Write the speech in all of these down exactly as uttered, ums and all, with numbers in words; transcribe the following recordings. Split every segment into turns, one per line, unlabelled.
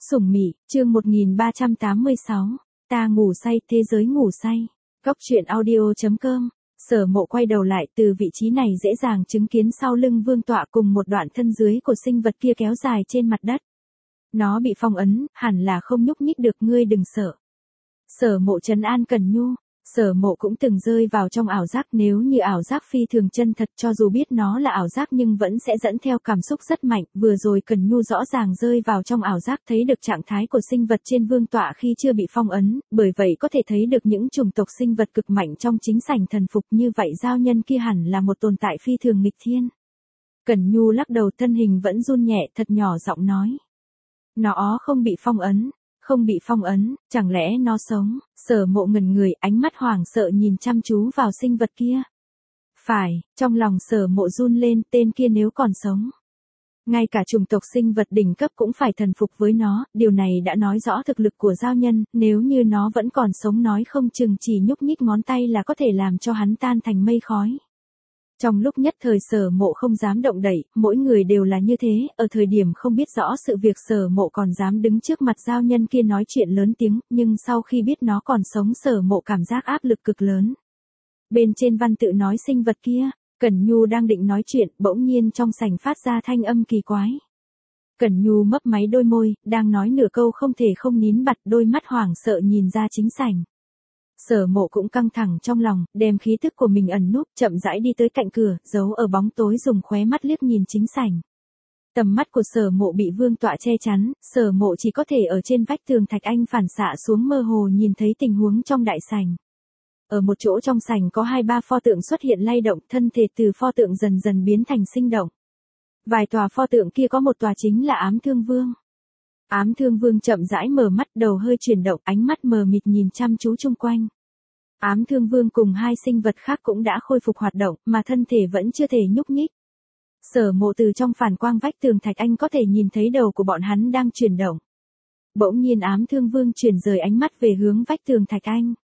Sủng Mị, chương một nghìn ba trăm tám mươi sáu, ta ngủ say, thế giới ngủ say. Cốc truyện audio chấm com. Sở Mộ quay đầu lại, từ vị trí này dễ dàng chứng kiến sau lưng vương tọa cùng một đoạn thân dưới của sinh vật kia kéo dài trên mặt đất. Nó bị phong ấn, hẳn là không nhúc nhích được, ngươi đừng sợ. Sở Mộ trấn an Cẩn Nhu. Sở Mộ cũng từng rơi vào trong ảo giác, nếu như ảo giác phi thường chân thật, cho dù biết nó là ảo giác nhưng vẫn sẽ dẫn theo cảm xúc rất mạnh. Vừa rồi Cẩn Nhu rõ ràng rơi vào trong ảo giác, thấy được trạng thái của sinh vật trên vương tọa khi chưa bị phong ấn, bởi vậy có thể thấy được những chủng tộc sinh vật cực mạnh trong chính sảnh thần phục, như vậy giao nhân kia hẳn là một tồn tại phi thường nghịch thiên. Cẩn Nhu lắc đầu, thân hình vẫn run nhẹ, thật nhỏ giọng nói. Nó không bị phong ấn. Không bị phong ấn, chẳng lẽ nó sống? Sở Mộ ngẩn người, ánh mắt hoảng sợ nhìn chăm chú vào sinh vật kia. Phải, trong lòng Sở Mộ run lên, tên kia nếu còn sống. Ngay cả chủng tộc sinh vật đỉnh cấp cũng phải thần phục với nó, điều này đã nói rõ thực lực của giao nhân, nếu như nó vẫn còn sống nói không chừng chỉ nhúc nhích ngón tay là có thể làm cho hắn tan thành mây khói. Trong lúc nhất thời Sở Mộ không dám động đậy, mỗi người đều là như thế, ở thời điểm không biết rõ sự việc Sở Mộ còn dám đứng trước mặt giao nhân kia nói chuyện lớn tiếng, nhưng sau khi biết nó còn sống Sở Mộ cảm giác áp lực cực lớn. Bên trên văn tự nói sinh vật kia, Cẩn Nhu đang định nói chuyện, bỗng nhiên trong sảnh phát ra thanh âm kỳ quái. Cẩn Nhu mấp máy đôi môi, đang nói nửa câu không thể không nín bặt, đôi mắt hoảng sợ nhìn ra chính sảnh. Sở Mộ cũng căng thẳng trong lòng, đem khí thức của mình ẩn núp, chậm rãi đi tới cạnh cửa, giấu ở bóng tối, dùng khóe mắt liếc nhìn chính sảnh. Tầm mắt của Sở Mộ bị vương tọa che chắn, Sở Mộ chỉ có thể ở trên vách tường thạch anh phản xạ xuống mơ hồ nhìn thấy tình huống trong đại sảnh. Ở một chỗ trong sảnh có hai ba pho tượng xuất hiện lay động, thân thể từ pho tượng dần dần biến thành sinh động. Vài tòa pho tượng kia có một tòa chính là Ám Thương Vương. Ám Thương Vương chậm rãi mở mắt, đầu hơi chuyển động, ánh mắt mờ mịt nhìn chăm chú chung quanh. Ám Thương Vương cùng hai sinh vật khác cũng đã khôi phục hoạt động, mà thân thể vẫn chưa thể nhúc nhích. Sở Mộ từ trong phản quang vách tường thạch anh có thể nhìn thấy đầu của bọn hắn đang chuyển động. Bỗng nhiên Ám Thương Vương chuyển rời ánh mắt về hướng vách tường thạch anh.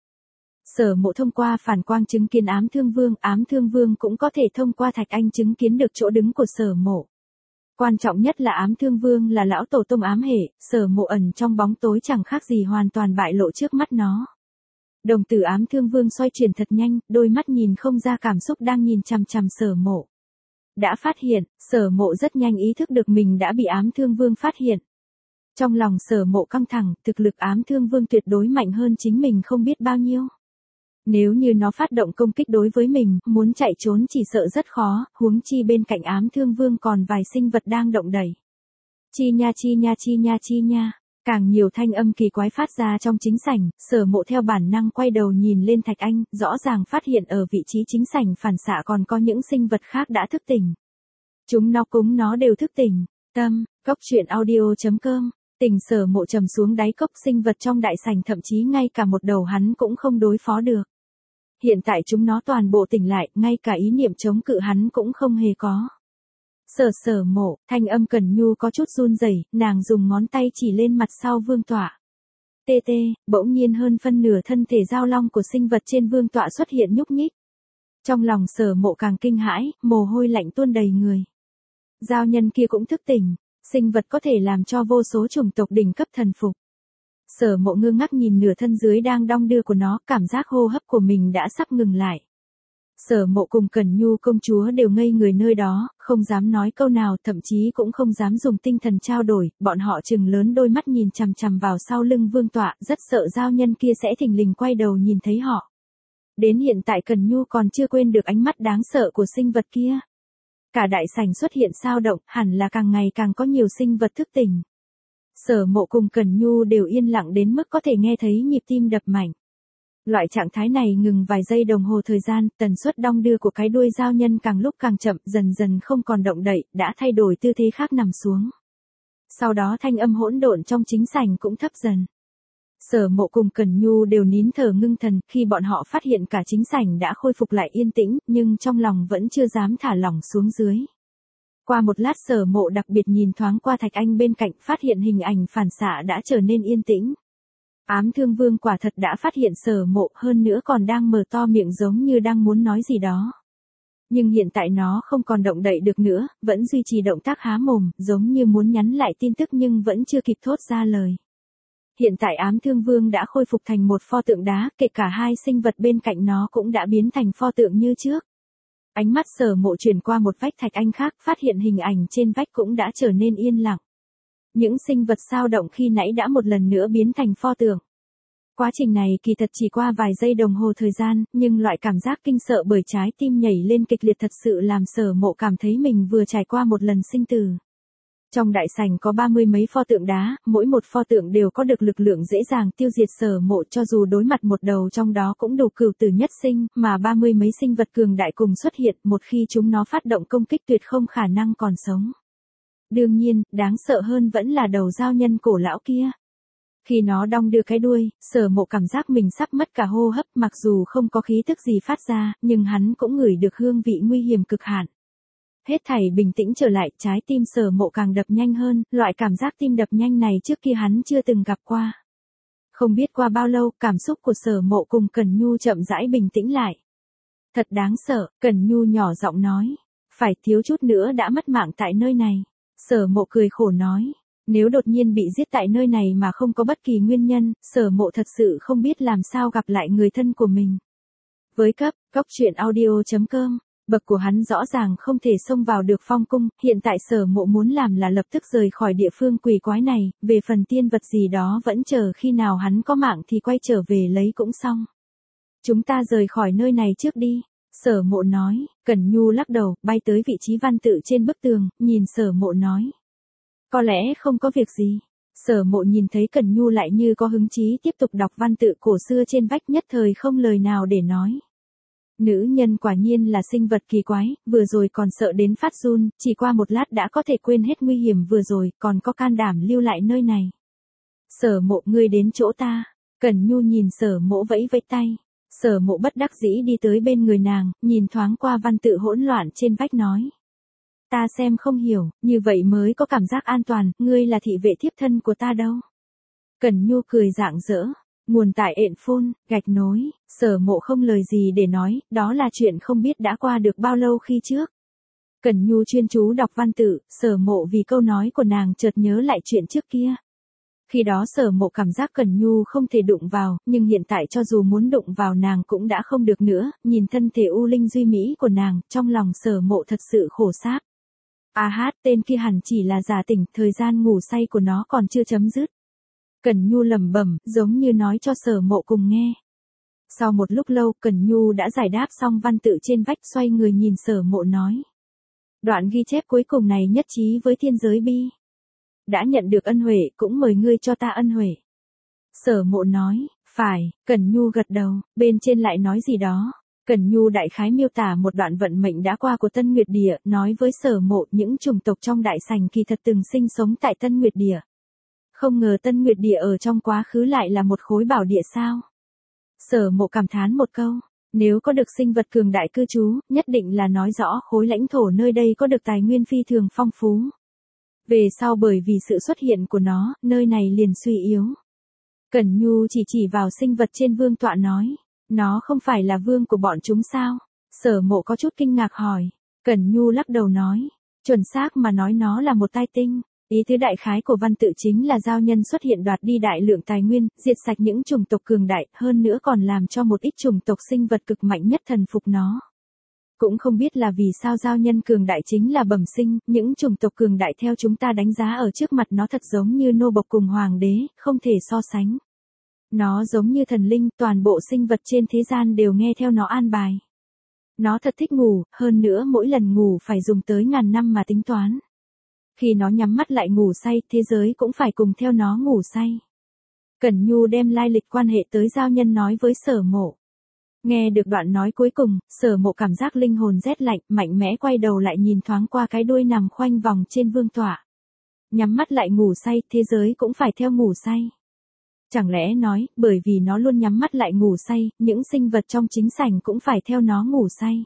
Sở Mộ thông qua phản quang chứng kiến Ám Thương Vương, Ám Thương Vương cũng có thể thông qua thạch anh chứng kiến được chỗ đứng của Sở Mộ. Quan trọng nhất là Ám Thương Vương là lão tổ tông ám hệ, Sở Mộ ẩn trong bóng tối chẳng khác gì hoàn toàn bại lộ trước mắt nó. Đồng tử Ám Thương Vương xoay chuyển thật nhanh, đôi mắt nhìn không ra cảm xúc đang nhìn chằm chằm Sở Mộ. Đã phát hiện, Sở Mộ rất nhanh ý thức được mình đã bị Ám Thương Vương phát hiện. Trong lòng Sở Mộ căng thẳng, thực lực Ám Thương Vương tuyệt đối mạnh hơn chính mình không biết bao nhiêu. Nếu như nó phát động công kích đối với mình, muốn chạy trốn chỉ sợ rất khó, huống chi bên cạnh Ám Thương Vương còn vài sinh vật đang động đẩy. Chi nha chi nha chi nha chi nha, càng nhiều thanh âm kỳ quái phát ra trong chính sảnh, Sở Mộ theo bản năng quay đầu nhìn lên thạch anh, rõ ràng phát hiện ở vị trí chính sảnh phản xạ còn có những sinh vật khác đã thức tỉnh. Chúng nó cúng nó đều thức tỉnh. Tâm, cốc truyện audio chấm com. Tình Sở Mộ trầm xuống đáy cốc, sinh vật trong đại sảnh thậm chí ngay cả một đầu hắn cũng không đối phó được. Hiện tại chúng nó toàn bộ tỉnh lại, ngay cả ý niệm chống cự hắn cũng không hề có. Sở Sở Mộ, thanh âm Cẩn Nhu có chút run rẩy, nàng dùng ngón tay chỉ lên mặt sau vương tọa. Tê tê, bỗng nhiên hơn phân nửa thân thể giao long của sinh vật trên vương tọa xuất hiện nhúc nhích. Trong lòng Sở Mộ càng kinh hãi, mồ hôi lạnh tuôn đầy người. Giao nhân kia cũng thức tỉnh, sinh vật có thể làm cho vô số chủng tộc đỉnh cấp thần phục. Sở Mộ ngơ ngác nhìn nửa thân dưới đang đong đưa của nó, cảm giác hô hấp của mình đã sắp ngừng lại. Sở Mộ cùng Cẩn Nhu công chúa đều ngây người nơi đó, không dám nói câu nào, thậm chí cũng không dám dùng tinh thần trao đổi, bọn họ trừng lớn đôi mắt nhìn chằm chằm vào sau lưng vương tọa, rất sợ giao nhân kia sẽ thình lình quay đầu nhìn thấy họ. Đến hiện tại Cẩn Nhu còn chưa quên được ánh mắt đáng sợ của sinh vật kia. Cả đại sảnh xuất hiện sao động, hẳn là càng ngày càng có nhiều sinh vật thức tỉnh. Sở Mộ cùng Cẩn Nhu đều yên lặng đến mức có thể nghe thấy nhịp tim đập mạnh. Loại trạng thái này ngừng vài giây đồng hồ thời gian, tần suất đong đưa của cái đuôi giao nhân càng lúc càng chậm, dần dần không còn động đậy, đã thay đổi tư thế khác nằm xuống. Sau đó thanh âm hỗn độn trong chính sảnh cũng thấp dần. Sở Mộ cùng Cẩn Nhu đều nín thở ngưng thần, khi bọn họ phát hiện cả chính sảnh đã khôi phục lại yên tĩnh, nhưng trong lòng vẫn chưa dám thả lỏng xuống dưới. Qua một lát Sở Mộ đặc biệt nhìn thoáng qua thạch anh bên cạnh, phát hiện hình ảnh phản xạ đã trở nên yên tĩnh. Ám Thương Vương quả thật đã phát hiện Sở Mộ, hơn nữa còn đang mở to miệng giống như đang muốn nói gì đó. Nhưng hiện tại nó không còn động đậy được nữa, vẫn duy trì động tác há mồm, giống như muốn nhắn lại tin tức nhưng vẫn chưa kịp thốt ra lời. Hiện tại ám thương vương đã khôi phục thành một pho tượng đá, kể cả hai sinh vật bên cạnh nó cũng đã biến thành pho tượng như trước. Ánh mắt Sở Mộ chuyển qua một vách thạch anh khác, phát hiện hình ảnh trên vách cũng đã trở nên yên lặng. Những sinh vật sao động khi nãy đã một lần nữa biến thành pho tượng. Quá trình này kỳ thật chỉ qua vài giây đồng hồ thời gian, nhưng loại cảm giác kinh sợ bởi trái tim nhảy lên kịch liệt thật sự làm Sở Mộ cảm thấy mình vừa trải qua một lần sinh tử. Trong đại sảnh có ba mươi mấy pho tượng đá, mỗi một pho tượng đều có được lực lượng dễ dàng tiêu diệt Sở Mộ, cho dù đối mặt một đầu trong đó cũng đủ cửu tử nhất sinh, mà ba mươi mấy sinh vật cường đại cùng xuất hiện, một khi chúng nó phát động công kích tuyệt không khả năng còn sống. Đương nhiên, đáng sợ hơn vẫn là đầu dao nhân cổ lão kia. Khi nó đong đưa cái đuôi, Sở Mộ cảm giác mình sắp mất cả hô hấp, mặc dù không có khí tức gì phát ra, nhưng hắn cũng ngửi được hương vị nguy hiểm cực hạn. Hết thảy bình tĩnh trở lại, trái tim Sở Mộ càng đập nhanh hơn, loại cảm giác tim đập nhanh này trước kia hắn chưa từng gặp qua. Không biết qua bao lâu, cảm xúc của Sở Mộ cùng Cẩn Nhu chậm rãi bình tĩnh lại. Thật đáng sợ, Cẩn Nhu nhỏ giọng nói. Phải thiếu chút nữa đã mất mạng tại nơi này. Sở Mộ cười khổ nói. Nếu đột nhiên bị giết tại nơi này mà không có bất kỳ nguyên nhân, Sở Mộ thật sự không biết làm sao gặp lại người thân của mình. Với cấp, cốc truyện audio chấm com, bậc của hắn rõ ràng không thể xông vào được phong cung, hiện tại Sở Mộ muốn làm là lập tức rời khỏi địa phương quỷ quái này, về phần tiên vật gì đó vẫn chờ khi nào hắn có mạng thì quay trở về lấy cũng xong. Chúng ta rời khỏi nơi này trước đi, Sở Mộ nói. Cẩn Nhu lắc đầu, bay tới vị trí văn tự trên bức tường, nhìn Sở Mộ nói. Có lẽ không có việc gì. Sở Mộ nhìn thấy Cẩn Nhu lại như có hứng chí tiếp tục đọc văn tự cổ xưa trên vách, nhất thời không lời nào để nói. Nữ nhân quả nhiên là sinh vật kỳ quái, vừa rồi còn sợ đến phát run, chỉ qua một lát đã có thể quên hết nguy hiểm vừa rồi, còn có can đảm lưu lại nơi này. Sở Mộ, ngươi đến chỗ ta. Cẩn Nhu nhìn Sở Mộ vẫy vẫy tay. Sở Mộ bất đắc dĩ đi tới bên người nàng, nhìn thoáng qua văn tự hỗn loạn trên vách nói. Ta xem không hiểu, như vậy mới có cảm giác an toàn, ngươi là thị vệ thiếp thân của ta đâu. Cẩn Nhu cười rạng rỡ. Nguồn tại ện phôn, gạch nối, Sở Mộ không lời gì để nói, đó là chuyện không biết đã qua được bao lâu khi trước. Cẩn Nhu chuyên chú đọc văn tự, Sở Mộ vì câu nói của nàng chợt nhớ lại chuyện trước kia. Khi đó Sở Mộ cảm giác Cẩn Nhu không thể đụng vào, nhưng hiện tại cho dù muốn đụng vào nàng cũng đã không được nữa, nhìn thân thể u linh duy mỹ của nàng, trong lòng Sở Mộ thật sự khổ sáp. A hát, tên kia hẳn chỉ là giả tỉnh, thời gian ngủ say của nó còn chưa chấm dứt. Cẩn Nhu lẩm bẩm, giống như nói cho Sở Mộ cùng nghe. Sau một lúc lâu, Cẩn Nhu đã giải đáp xong văn tự trên vách, xoay người nhìn Sở Mộ nói. Đoạn ghi chép cuối cùng này nhất trí với thiên giới bi. Đã nhận được ân huệ, cũng mời ngươi cho ta ân huệ. Sở Mộ nói, phải, Cẩn Nhu gật đầu, bên trên lại nói gì đó. Cẩn Nhu đại khái miêu tả một đoạn vận mệnh đã qua của Tân Nguyệt Địa, nói với Sở Mộ những chủng tộc trong đại sảnh kỳ thật từng sinh sống tại Tân Nguyệt Địa. Không ngờ Tân Nguyệt Địa ở trong quá khứ lại là một khối bảo địa sao. Sở Mộ cảm thán một câu, nếu có được sinh vật cường đại cư trú, nhất định là nói rõ khối lãnh thổ nơi đây có được tài nguyên phi thường phong phú. Về sau bởi vì sự xuất hiện của nó, nơi này liền suy yếu. Cẩn Nhu chỉ chỉ vào sinh vật trên vương tọa nói, nó không phải là vương của bọn chúng sao? Sở Mộ có chút kinh ngạc hỏi. Cẩn Nhu lắc đầu nói, chuẩn xác mà nói nó là một tai tinh. Ý tứ đại khái của văn tự chính là giao nhân xuất hiện đoạt đi đại lượng tài nguyên, diệt sạch những chủng tộc cường đại, hơn nữa còn làm cho một ít chủng tộc sinh vật cực mạnh nhất thần phục nó. Cũng không biết là vì sao giao nhân cường đại chính là bẩm sinh, những chủng tộc cường đại theo chúng ta đánh giá ở trước mặt nó thật giống như nô bộc cùng hoàng đế, không thể so sánh. Nó giống như thần linh, toàn bộ sinh vật trên thế gian đều nghe theo nó an bài. Nó thật thích ngủ, hơn nữa mỗi lần ngủ phải dùng tới ngàn năm mà tính toán. Khi nó nhắm mắt lại ngủ say, thế giới cũng phải cùng theo nó ngủ say. Cẩn Nhu đem lai lịch quan hệ tới giao nhân nói với Sở Mộ. Nghe được đoạn nói cuối cùng, Sở Mộ cảm giác linh hồn rét lạnh, mạnh mẽ quay đầu lại nhìn thoáng qua cái đuôi nằm khoanh vòng trên vương tọa. Nhắm mắt lại ngủ say, thế giới cũng phải theo ngủ say. Chẳng lẽ nói, bởi vì nó luôn nhắm mắt lại ngủ say, những sinh vật trong chính sảnh cũng phải theo nó ngủ say.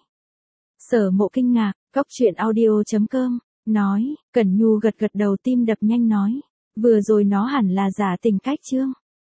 Sở Mộ kinh ngạc, cốc truyện audio chấm com, nói, Cẩn Nhu gật gật đầu tim đập nhanh nói, vừa rồi nó hẳn là giả tình cách chương.